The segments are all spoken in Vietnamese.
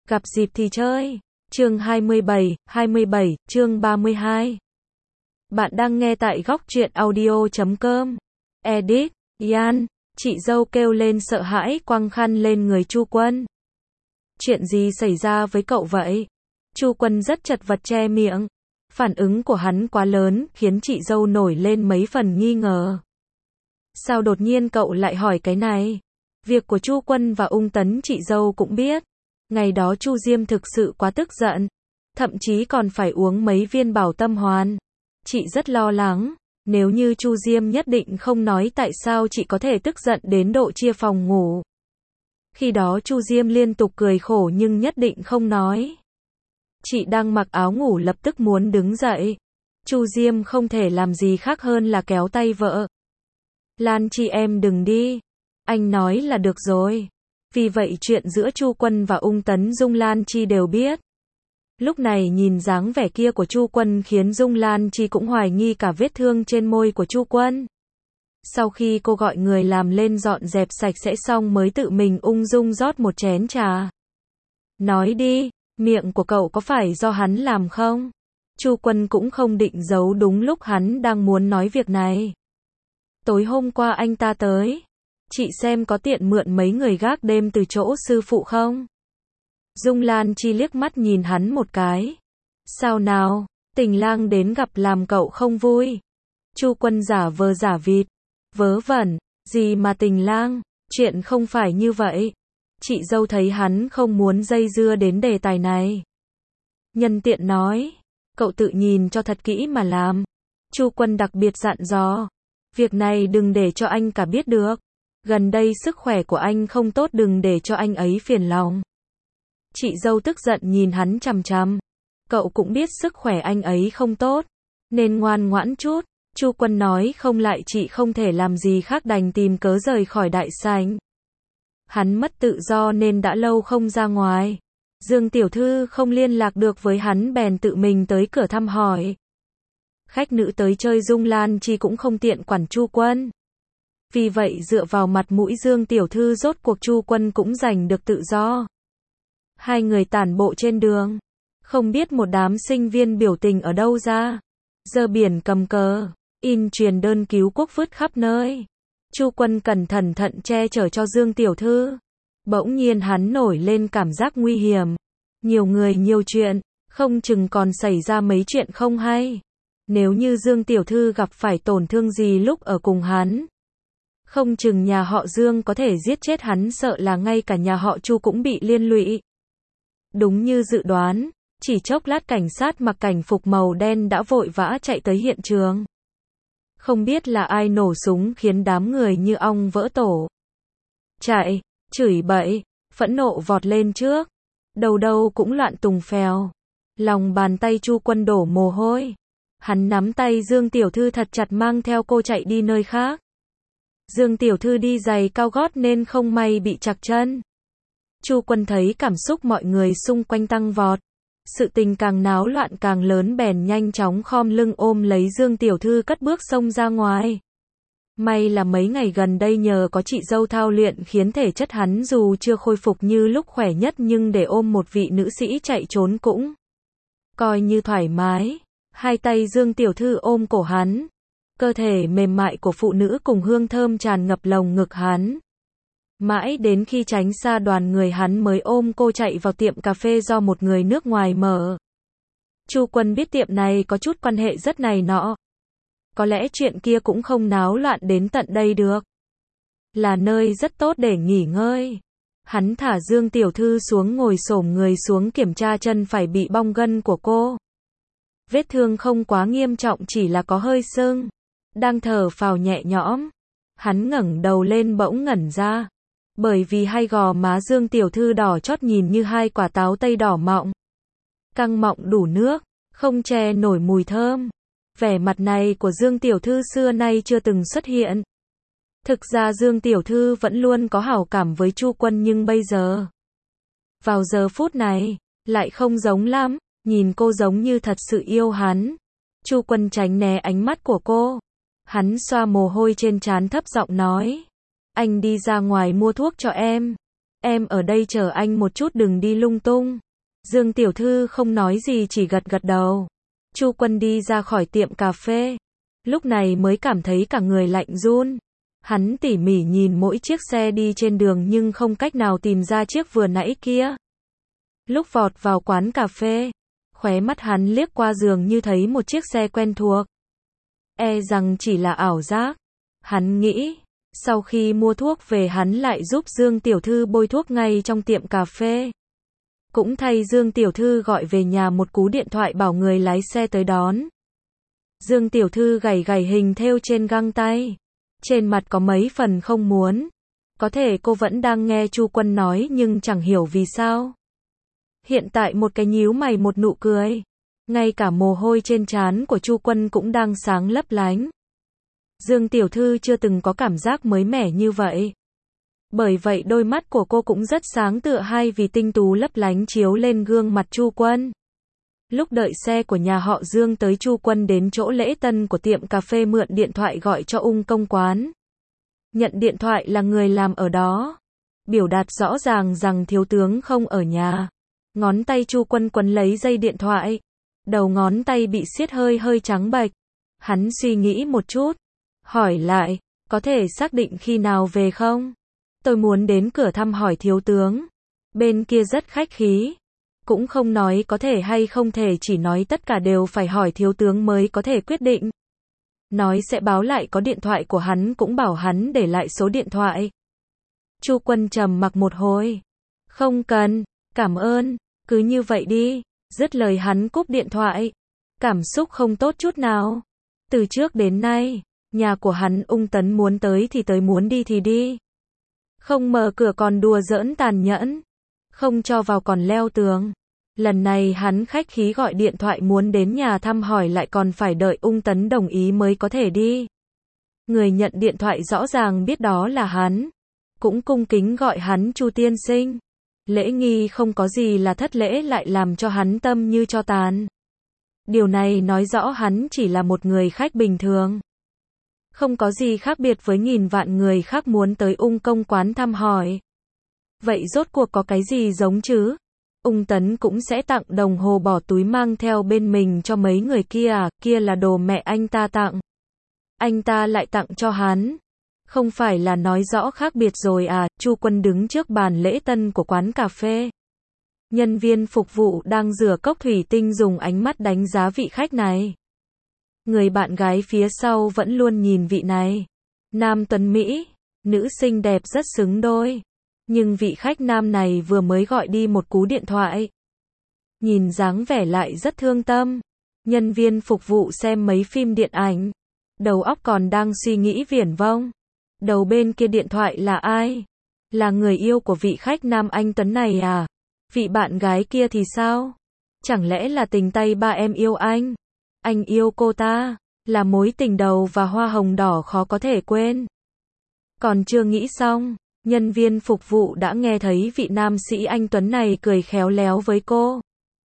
Gặp dịp thì chơi. Chương 27, chương 32. Bạn đang nghe tại góc truyện audio.com. Edit, Yan, chị dâu kêu lên sợ hãi quăng khăn lên người Chu Quân. Chuyện gì xảy ra với cậu vậy? Chu Quân rất chật vật che miệng. Phản ứng của hắn quá lớn, khiến chị dâu nổi lên mấy phần nghi ngờ. Sao đột nhiên cậu lại hỏi cái này? Việc của Chu Quân và Ung Tấn chị dâu cũng biết. Ngày đó Chu Diêm thực sự quá tức giận, thậm chí còn phải uống mấy viên bảo tâm hoàn. Chị rất lo lắng, nếu như Chu Diêm nhất định không nói tại sao chị có thể tức giận đến độ chia phòng ngủ. Khi đó Chu Diêm liên tục cười khổ nhưng nhất định không nói. Chị đang mặc áo ngủ lập tức muốn đứng dậy. Chu Diêm không thể làm gì khác hơn là kéo tay vợ. Lan Chi em đừng đi. Anh nói là được rồi. Vì vậy chuyện giữa Chu Quân và Ung Tấn Dung Lan Chi đều biết. Lúc này nhìn dáng vẻ kia của Chu Quân khiến Dung Lan Chi cũng hoài nghi cả vết thương trên môi của Chu Quân. Sau khi cô gọi người làm lên dọn dẹp sạch sẽ xong mới tự mình ung dung rót một chén trà. Nói đi, miệng của cậu có phải do hắn làm không? Chu Quân cũng không định giấu đúng lúc hắn đang muốn nói việc này. Tối hôm qua anh ta tới. Chị xem có tiện mượn mấy người gác đêm từ chỗ sư phụ không? Dung Lan Chi liếc mắt nhìn hắn một cái. Sao nào, Tình Lang đến gặp làm cậu không vui? Chu Quân giả vờ giả vịt. Vớ vẩn, gì mà Tình Lang, chuyện không phải như vậy. Chị dâu thấy hắn không muốn dây dưa đến đề tài này. Nhân tiện nói, cậu tự nhìn cho thật kỹ mà làm. Chu Quân đặc biệt dặn dò, việc này đừng để cho anh cả biết được. Gần đây sức khỏe của anh không tốt, đừng để cho anh ấy phiền lòng. Chị dâu tức giận nhìn hắn chằm chằm. Cậu cũng biết sức khỏe anh ấy không tốt, nên ngoan ngoãn chút. Chu Quân nói không lại chị không thể làm gì khác đành tìm cớ rời khỏi đại sảnh. Hắn mất tự do nên đã lâu không ra ngoài. Dương tiểu thư không liên lạc được với hắn bèn tự mình tới cửa thăm hỏi. Khách nữ tới chơi Dung Lan Chi cũng không tiện quản Chu Quân. Vì vậy dựa vào mặt mũi Dương tiểu thư rốt cuộc Chu Quân cũng giành được tự do. Hai người tản bộ trên đường. Không biết một đám sinh viên biểu tình ở đâu ra. Giơ biển cầm cờ, in truyền đơn cứu quốc vứt khắp nơi. Chu Quân cẩn thận che chở cho Dương tiểu thư. Bỗng nhiên hắn nổi lên cảm giác nguy hiểm. Nhiều người nhiều chuyện, không chừng còn xảy ra mấy chuyện không hay. Nếu như Dương tiểu thư gặp phải tổn thương gì lúc ở cùng hắn, không chừng nhà họ Dương có thể giết chết hắn, sợ là ngay cả nhà họ Chu cũng bị liên lụy. Đúng như dự đoán, chỉ chốc lát cảnh sát mặc cảnh phục màu đen đã vội vã chạy tới hiện trường. Không biết là ai nổ súng khiến đám người như ong vỡ tổ. Chạy, chửi bậy, phẫn nộ vọt lên trước. Đầu đâu cũng loạn tùng phèo. Lòng bàn tay Chu Quân đổ mồ hôi. Hắn nắm tay Dương tiểu thư thật chặt mang theo cô chạy đi nơi khác. Dương tiểu thư đi giày cao gót nên không may bị trặc chân. Chu Quân thấy cảm xúc mọi người xung quanh tăng vọt. Sự tình càng náo loạn càng lớn bèn nhanh chóng khom lưng ôm lấy Dương tiểu thư cất bước xông ra ngoài. May là mấy ngày gần đây nhờ có chị dâu thao luyện khiến thể chất hắn dù chưa khôi phục như lúc khỏe nhất nhưng để ôm một vị nữ sĩ chạy trốn cũng coi như thoải mái. Hai tay Dương tiểu thư ôm cổ hắn. Cơ thể mềm mại của phụ nữ cùng hương thơm tràn ngập lồng ngực hắn. Mãi đến khi tránh xa đoàn người hắn mới ôm cô chạy vào tiệm cà phê do một người nước ngoài mở. Chu Quân biết tiệm này có chút quan hệ rất này nọ. Có lẽ chuyện kia cũng không náo loạn đến tận đây được. Là nơi rất tốt để nghỉ ngơi. Hắn thả Dương tiểu thư xuống ngồi xổm người xuống kiểm tra chân phải bị bong gân của cô. Vết thương không quá nghiêm trọng, chỉ là có hơi sưng. Đang thở phào nhẹ nhõm. Hắn ngẩng đầu lên bỗng ngẩn ra. Bởi vì hai gò má Dương tiểu thư đỏ chót nhìn như hai quả táo tây đỏ mọng. Căng mọng đủ nước, không che nổi mùi thơm. Vẻ mặt này của Dương tiểu thư xưa nay chưa từng xuất hiện. Thực ra Dương tiểu thư vẫn luôn có hảo cảm với Chu Quân nhưng bây giờ, vào giờ phút này, lại không giống lắm. Nhìn cô giống như thật sự yêu hắn. Chu Quân tránh né ánh mắt của cô. Hắn xoa mồ hôi trên trán thấp giọng nói. Anh đi ra ngoài mua thuốc cho em. Em ở đây chờ anh một chút đừng đi lung tung. Dương tiểu thư không nói gì chỉ gật gật đầu. Chu Quân đi ra khỏi tiệm cà phê. Lúc này mới cảm thấy cả người lạnh run. Hắn tỉ mỉ nhìn mỗi chiếc xe đi trên đường nhưng không cách nào tìm ra chiếc vừa nãy kia. Lúc vọt vào quán cà phê, khóe mắt hắn liếc qua giường như thấy một chiếc xe quen thuộc. E rằng chỉ là ảo giác. Hắn nghĩ, sau khi mua thuốc về hắn lại giúp Dương tiểu thư bôi thuốc ngay trong tiệm cà phê. Cũng thay Dương tiểu thư gọi về nhà một cú điện thoại bảo người lái xe tới đón. Dương tiểu thư gảy gảy hình thêu trên găng tay. Trên mặt có mấy phần không muốn. Có thể cô vẫn đang nghe Chu Quân nói nhưng chẳng hiểu vì sao. Hiện tại một cái nhíu mày một nụ cười. Ngay cả mồ hôi trên trán của Chu Quân cũng đang sáng lấp lánh. Dương tiểu thư chưa từng có cảm giác mới mẻ như vậy. Bởi vậy đôi mắt của cô cũng rất sáng tựa hai vì tinh tú lấp lánh chiếu lên gương mặt Chu Quân. Lúc đợi xe của nhà họ Dương tới, Chu Quân đến chỗ lễ tân của tiệm cà phê mượn điện thoại gọi cho Ung công quán. Nhận điện thoại là người làm ở đó. Biểu đạt rõ ràng rằng thiếu tướng không ở nhà. Ngón tay Chu Quân quấn lấy dây điện thoại. Đầu ngón tay bị siết hơi trắng bệch. Hắn suy nghĩ một chút. Hỏi lại, có thể xác định khi nào về không? Tôi muốn đến cửa thăm hỏi thiếu tướng. Bên kia rất khách khí. Cũng không nói có thể hay không thể, chỉ nói tất cả đều phải hỏi thiếu tướng mới có thể quyết định. Nói sẽ báo lại có điện thoại của hắn, cũng bảo hắn để lại số điện thoại. Chu Quân trầm mặc một hồi. Không cần, cảm ơn, cứ như vậy đi. Dứt lời hắn cúp điện thoại. Cảm xúc không tốt chút nào. Từ trước đến nay, nhà của hắn Ung Tấn muốn tới thì tới, muốn đi thì đi. Không mở cửa còn đùa giỡn tàn nhẫn. Không cho vào còn leo tường. Lần này hắn khách khí gọi điện thoại muốn đến nhà thăm hỏi, lại còn phải đợi Ung Tấn đồng ý mới có thể đi. Người nhận điện thoại rõ ràng biết đó là hắn. Cũng cung kính gọi hắn Chu tiên sinh. Lễ nghi không có gì là thất lễ, lại làm cho hắn tâm như tro tàn. Điều này nói rõ hắn chỉ là một người khách bình thường. Không có gì khác biệt với nghìn vạn người khác muốn tới Ung công quán thăm hỏi. Vậy rốt cuộc có cái gì giống chứ? Ung Tấn cũng sẽ tặng đồng hồ bỏ túi mang theo bên mình cho mấy người kia à? Kia là đồ mẹ anh ta tặng. Anh ta lại tặng cho hắn. Không phải là nói rõ khác biệt rồi à? Chu Quân đứng trước bàn lễ tân của quán cà phê. Nhân viên phục vụ đang rửa cốc thủy tinh dùng ánh mắt đánh giá vị khách này. Người bạn gái phía sau vẫn luôn nhìn vị này. Nam tuấn Mỹ, nữ xinh đẹp rất xứng đôi. Nhưng vị khách nam này vừa mới gọi đi một cú điện thoại. Nhìn dáng vẻ lại rất thương tâm. Nhân viên phục vụ xem mấy phim điện ảnh. Đầu óc còn đang suy nghĩ viển vông. Đầu bên kia điện thoại là ai? Là người yêu của vị khách nam anh tuấn này à? Vị bạn gái kia thì sao? Chẳng lẽ là tình tay ba em yêu anh? Anh yêu cô ta, là mối tình đầu và hoa hồng đỏ khó có thể quên. Còn chưa nghĩ xong, nhân viên phục vụ đã nghe thấy vị nam sĩ anh tuấn này cười khéo léo với cô.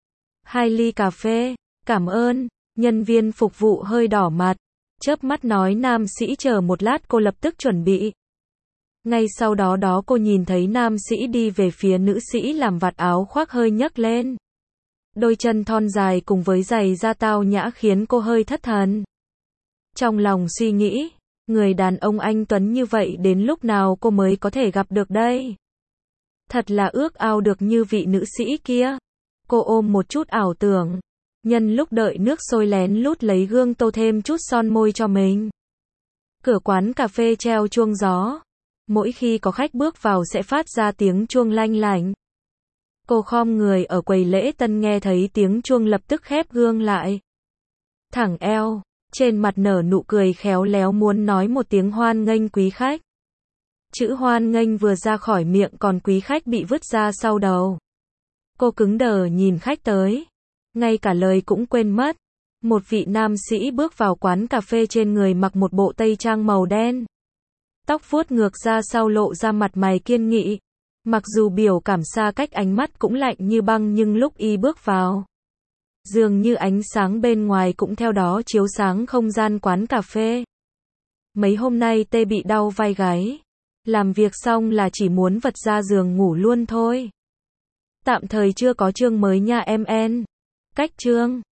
2 ly cà phê, cảm ơn. Nhân viên phục vụ hơi đỏ mặt, chớp mắt nói nam sĩ chờ một lát, cô lập tức chuẩn bị. Ngay sau đó cô nhìn thấy nam sĩ đi về phía nữ sĩ làm vạt áo khoác hơi nhấc lên. Đôi chân thon dài cùng với giày da tao nhã khiến cô hơi thất thần. Trong lòng suy nghĩ, người đàn ông anh tuấn như vậy đến lúc nào cô mới có thể gặp được đây? Thật là ước ao được như vị nữ sĩ kia. Cô ôm một chút ảo tưởng. Nhân lúc đợi nước sôi lén lút lấy gương tô thêm chút son môi cho mình. Cửa quán cà phê treo chuông gió. Mỗi khi có khách bước vào sẽ phát ra tiếng chuông lanh lảnh. Cô khom người ở quầy lễ tân nghe thấy tiếng chuông lập tức khép gương lại. Thẳng eo, trên mặt nở nụ cười khéo léo muốn nói một tiếng hoan nghênh quý khách. Chữ hoan nghênh vừa ra khỏi miệng còn quý khách bị vứt ra sau đầu. Cô cứng đờ nhìn khách tới. Ngay cả lời cũng quên mất. Một vị nam sĩ bước vào quán cà phê, trên người mặc một bộ tây trang màu đen. Tóc vuốt ngược ra sau lộ ra mặt mày kiên nghị. Mặc dù biểu cảm xa cách, ánh mắt cũng lạnh như băng, nhưng lúc y bước vào, dường như ánh sáng bên ngoài cũng theo đó chiếu sáng không gian quán cà phê. Mấy hôm nay tê bị đau vai gáy. Làm việc xong là chỉ muốn vật ra giường ngủ luôn thôi. Tạm thời chưa có chương mới nha em en. Cách chương